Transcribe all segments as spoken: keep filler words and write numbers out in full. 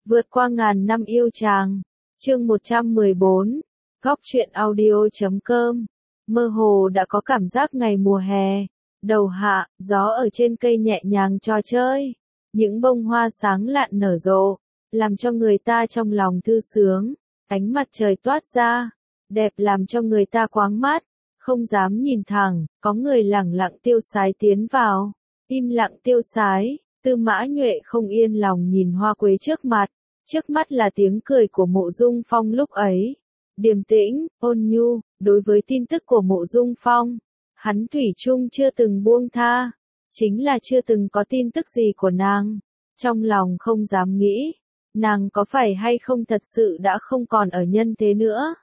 Vượt qua ngàn năm yêu chàng. Chương một trăm mười bốn. Góc truyện audio chấm com. Mơ hồ đã có cảm giác ngày mùa hè. Đầu hạ, gió ở trên cây nhẹ nhàng trò chơi. Những bông hoa sáng lạn nở rộ, làm cho người ta trong lòng thư sướng. Ánh mặt trời toát ra, đẹp làm cho người ta quáng mắt, không dám nhìn thẳng. Có người lẳng lặng tiêu sái tiến vào, im lặng tiêu sái. Tư Mã Nhuệ không yên lòng nhìn hoa quế trước mặt. Trước mắt là tiếng cười của Mộ Dung Phong lúc ấy. Điềm tĩnh, ôn nhu, đối với tin tức của Mộ Dung Phong, hắn thủy chung chưa từng buông tha. Chính là chưa từng có tin tức gì của nàng. Trong lòng không dám nghĩ, nàng có phải hay không thật sự đã không còn ở nhân thế nữa.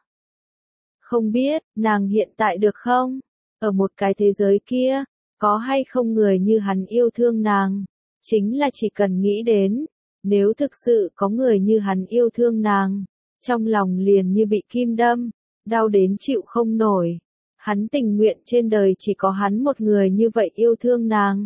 Không biết, nàng hiện tại được không? Ở một cái thế giới kia, có hay không người như hắn yêu thương nàng? Chính là chỉ cần nghĩ đến, nếu thực sự có người như hắn yêu thương nàng, trong lòng liền như bị kim đâm, đau đến chịu không nổi. Hắn tình nguyện trên đời chỉ có hắn một người như vậy yêu thương nàng.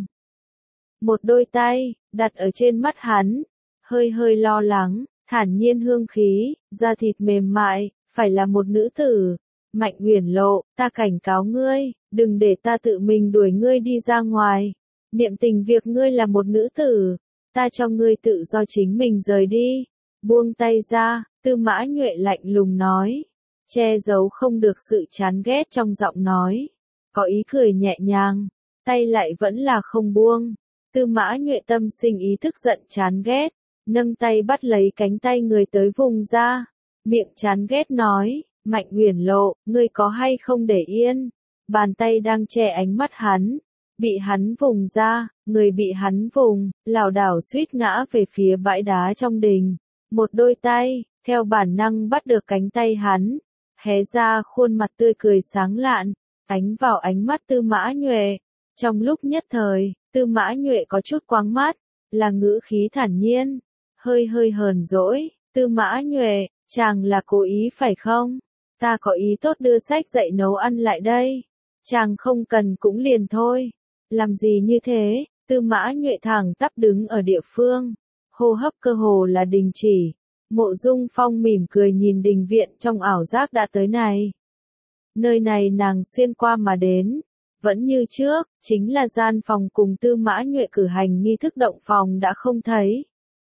Một đôi tay, đặt ở trên mắt hắn, hơi hơi lo lắng, thản nhiên hương khí, da thịt mềm mại, phải là một nữ tử. Mạnh Uyển Lộ, ta cảnh cáo ngươi, đừng để ta tự mình đuổi ngươi đi ra ngoài. Niệm tình việc ngươi là một nữ tử, ta cho ngươi tự do chính mình rời đi. Buông tay ra, Tư Mã Nhuệ lạnh lùng nói, che giấu không được sự chán ghét trong giọng nói. Có ý cười nhẹ nhàng, tay lại vẫn là không buông. Tư Mã Nhuệ tâm sinh ý thức giận chán ghét, nâng tay bắt lấy cánh tay người tới vùng ra, miệng chán ghét nói, Mạnh Uyển Lộ, ngươi có hay không để yên? Bàn tay đang che ánh mắt hắn, bị hắn vùng ra, người bị hắn vùng, lảo đảo suýt ngã về phía bãi đá trong đình. Một đôi tay, theo bản năng bắt được cánh tay hắn, hé ra khuôn mặt tươi cười sáng lạn, ánh vào ánh mắt Tư Mã Nhuệ. Trong lúc nhất thời, Tư Mã Nhuệ có chút quáng mắt, là ngữ khí thản nhiên, hơi hơi hờn dỗi. Tư Mã Nhuệ, chàng là cố ý phải không? Ta có ý tốt đưa sách dạy nấu ăn lại đây. Chàng không cần cũng liền thôi. Làm gì như thế? Tư Mã Nhuệ thẳng tắp đứng ở địa phương, hô hấp cơ hồ là đình chỉ. Mộ Dung Phong mỉm cười nhìn đình viện trong ảo giác đã tới này. Nơi này nàng xuyên qua mà đến, vẫn như trước, chính là gian phòng cùng Tư Mã Nhuệ cử hành nghi thức động phòng đã không thấy.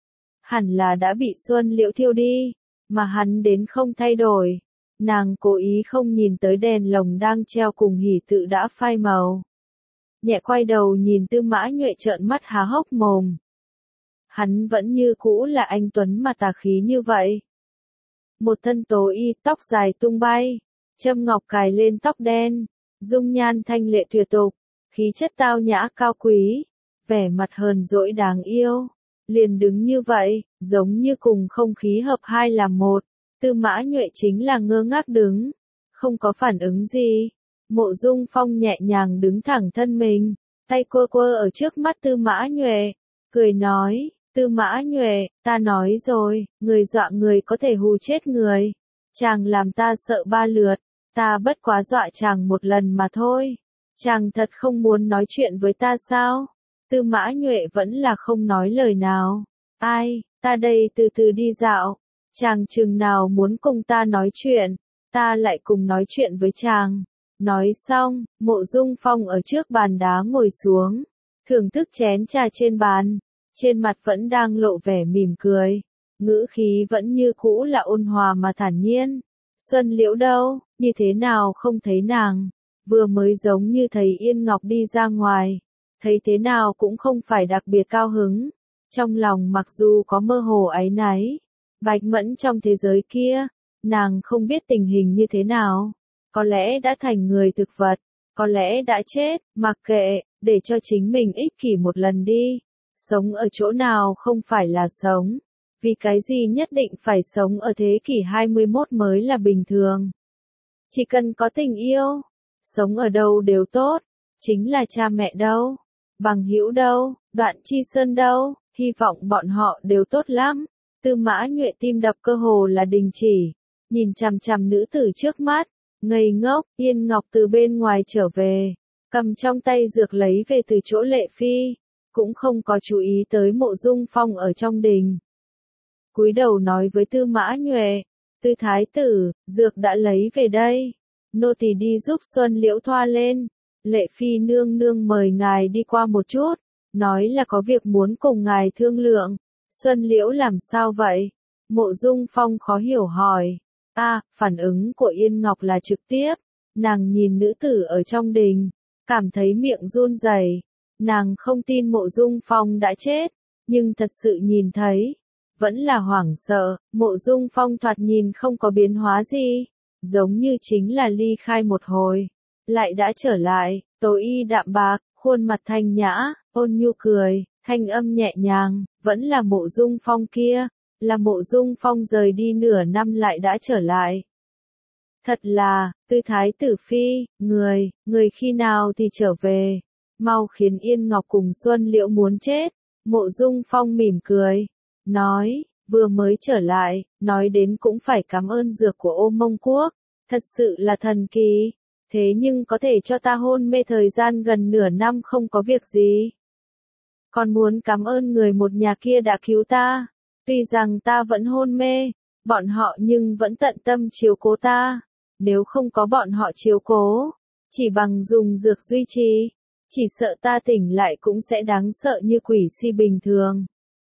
Hẳn là đã bị Xuân Liễu thiêu đi, mà hắn đến không thay đổi. Nàng cố ý không nhìn tới đèn lồng đang treo cùng hỷ tự đã phai màu. Nhẹ quay đầu nhìn Tư Mã Nhuệ trợn mắt há hốc mồm. Hắn vẫn như cũ là anh tuấn mà tà khí như vậy. Một thân tố y, tóc dài tung bay, châm ngọc cài lên tóc đen, dung nhan thanh lệ tuyệt tục, khí chất tao nhã cao quý, vẻ mặt hờn dỗi đáng yêu. Liền đứng như vậy, giống như cùng không khí hợp hai làm một. Tư Mã Nhuệ chính là ngơ ngác đứng, không có phản ứng gì. Mộ Dung Phong nhẹ nhàng đứng thẳng thân mình, tay quơ quơ ở trước mắt Tư Mã Nhuệ, cười nói, Tư Mã Nhuệ, ta nói rồi, người dọa người có thể hù chết người. Chàng làm ta sợ ba lượt, ta bất quá dọa chàng một lần mà thôi. Chàng thật không muốn nói chuyện với ta sao? Tư Mã Nhuệ vẫn là không nói lời nào. Ai, ta đây từ từ đi dạo. Chàng chừng nào muốn cùng ta nói chuyện, ta lại cùng nói chuyện với chàng. Nói xong, Mộ Dung Phong ở trước bàn đá ngồi xuống, thưởng thức chén trà trên bàn, trên mặt vẫn đang lộ vẻ mỉm cười, ngữ khí vẫn như cũ là ôn hòa mà thản nhiên. Xuân Liễu đâu, như thế nào không thấy nàng, vừa mới giống như thấy Yên Ngọc đi ra ngoài, thấy thế nào cũng không phải đặc biệt cao hứng, trong lòng mặc dù có mơ hồ áy náy. Bạch Mẫn trong thế giới kia, nàng không biết tình hình như thế nào. Có lẽ đã thành người thực vật, có lẽ đã chết, mặc kệ, để cho chính mình ích kỷ một lần đi. Sống ở chỗ nào không phải là sống, vì cái gì nhất định phải sống ở thế kỷ hai mươi mốt mới là bình thường. Chỉ cần có tình yêu, sống ở đâu đều tốt, chính là cha mẹ đâu, bằng hữu đâu, Đoạn Chi Sơn đâu, hy vọng bọn họ đều tốt lắm. Tư Mã Nhuệ tim đập cơ hồ là đình chỉ, nhìn chằm chằm nữ tử trước mắt. Ngây ngốc, Yên Ngọc từ bên ngoài trở về, cầm trong tay dược lấy về từ chỗ Lệ Phi, cũng không có chú ý tới Mộ Dung Phong ở trong đình. cúi đầu nói với Tư Mã Nhuệ, Tư thái tử, dược đã lấy về đây. Nô tỳ đi giúp Xuân Liễu thoa lên. Lệ Phi nương nương mời ngài đi qua một chút, nói là có việc muốn cùng ngài thương lượng. Xuân Liễu làm sao vậy? Mộ Dung Phong khó hiểu hỏi. A, phản ứng của Yên Ngọc là trực tiếp. Nàng nhìn nữ tử ở trong đình, cảm thấy miệng run rẩy. Nàng không tin Mộ Dung Phong đã chết, nhưng thật sự nhìn thấy, vẫn là hoảng sợ. Mộ Dung Phong thoạt nhìn không có biến hóa gì, giống như chính là ly khai một hồi, lại đã trở lại, tố y đạm bạc, khuôn mặt thanh nhã, ôn nhu cười, thanh âm nhẹ nhàng, vẫn là Mộ Dung Phong kia, là Mộ Dung Phong rời đi nửa năm lại đã trở lại. Thật là, Tư thái tử phi, người, người khi nào thì trở về, mau khiến Yên Ngọc cùng Xuân Liễu muốn chết. Mộ Dung Phong mỉm cười, nói, vừa mới trở lại, nói đến cũng phải cảm ơn dược của Ô Mông Quốc, thật sự là thần kỳ, thế nhưng có thể cho ta hôn mê thời gian gần nửa năm không có việc gì. Còn muốn cảm ơn người một nhà kia đã cứu ta, tuy rằng ta vẫn hôn mê, bọn họ nhưng vẫn tận tâm chiếu cố ta, nếu không có bọn họ chiếu cố, chỉ bằng dùng dược duy trì, chỉ sợ ta tỉnh lại cũng sẽ đáng sợ như quỷ si bình thường.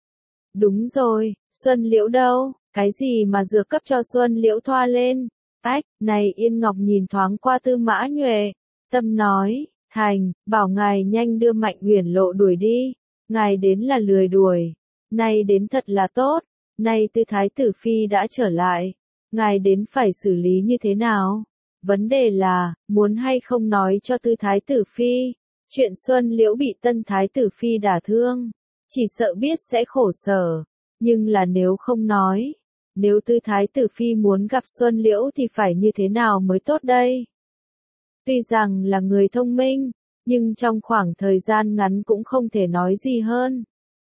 Đúng rồi, Xuân Liễu đâu, cái gì mà dược cấp cho Xuân Liễu thoa lên? Ách, này Yên Ngọc nhìn thoáng qua Tư Mã Nhuệ, tâm nói, thành, bảo ngài nhanh đưa Mạnh Uyển Lộ đuổi đi, ngài đến là lười đuổi, nay đến thật là tốt, nay Tư thái tử phi đã trở lại, ngài đến phải xử lý như thế nào? Vấn đề là, muốn hay không nói cho Tư thái tử phi, chuyện Xuân Liễu bị Tân thái tử phi đả thương, chỉ sợ biết sẽ khổ sở, nhưng là nếu không nói, nếu Tư thái tử phi muốn gặp Xuân Liễu thì phải như thế nào mới tốt đây? Tuy rằng là người thông minh, nhưng trong khoảng thời gian ngắn cũng không thể nói gì hơn.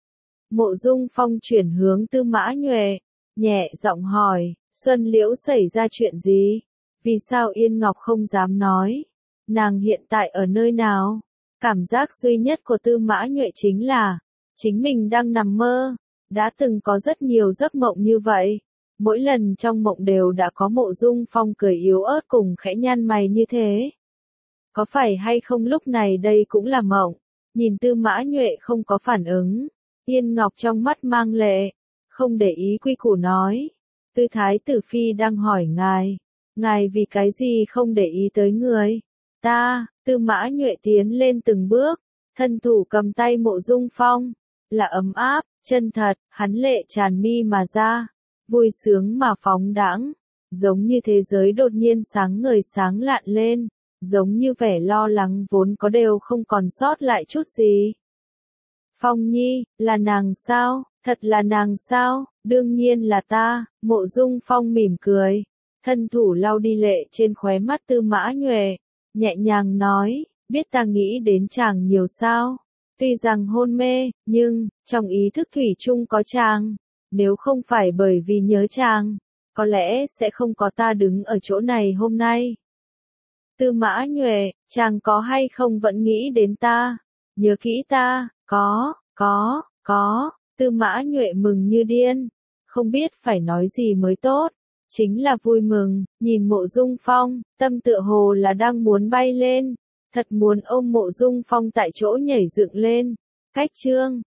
Mộ Dung Phong chuyển hướng Tư Mã Nhuệ, nhẹ giọng hỏi, Xuân Liễu xảy ra chuyện gì? Vì sao Yên Ngọc không dám nói? Nàng hiện tại ở nơi nào? Cảm giác duy nhất của Tư Mã Nhuệ chính là, chính mình đang nằm mơ. Đã từng có rất nhiều giấc mộng như vậy. Mỗi lần trong mộng đều đã có Mộ Dung Phong cười yếu ớt cùng khẽ nhăn mày như thế. Có phải hay không lúc này đây cũng là mộng? Nhìn Tư Mã Nhuệ không có phản ứng, Yên Ngọc trong mắt mang lệ, không để ý quy củ nói. Tư thái tử phi đang hỏi ngài, ngài vì cái gì không để ý tới người? Ta, Tư Mã Nhuệ tiến lên từng bước, thân thủ cầm tay Mộ Dung Phong, là ấm áp, chân thật, hắn lệ tràn mi mà ra, vui sướng mà phóng đãng, giống như thế giới đột nhiên sáng ngời sáng lạn lên, giống như vẻ lo lắng vốn có đều không còn sót lại chút gì. Phong Nhi, là nàng sao? Thật là nàng sao? Đương nhiên là ta. Mộ Dung Phong mỉm cười, thân thủ lau đi lệ trên khóe mắt Tư Mã Nhuệ, nhẹ nhàng nói, biết ta nghĩ đến chàng nhiều sao? Tuy rằng hôn mê, nhưng, trong ý thức thủy chung có chàng. Nếu không phải bởi vì nhớ chàng, có lẽ sẽ không có ta đứng ở chỗ này hôm nay. Tư Mã Nhuệ, chàng có hay không vẫn nghĩ đến ta? Nhớ kỹ ta? Có, có, có. Tư Mã Nhuệ mừng như điên, không biết phải nói gì mới tốt. Chính là vui mừng, nhìn Mộ Dung Phong, tâm tựa hồ là đang muốn bay lên. Thật muốn ôm Mộ Dung Phong tại chỗ nhảy dựng lên. Cách chương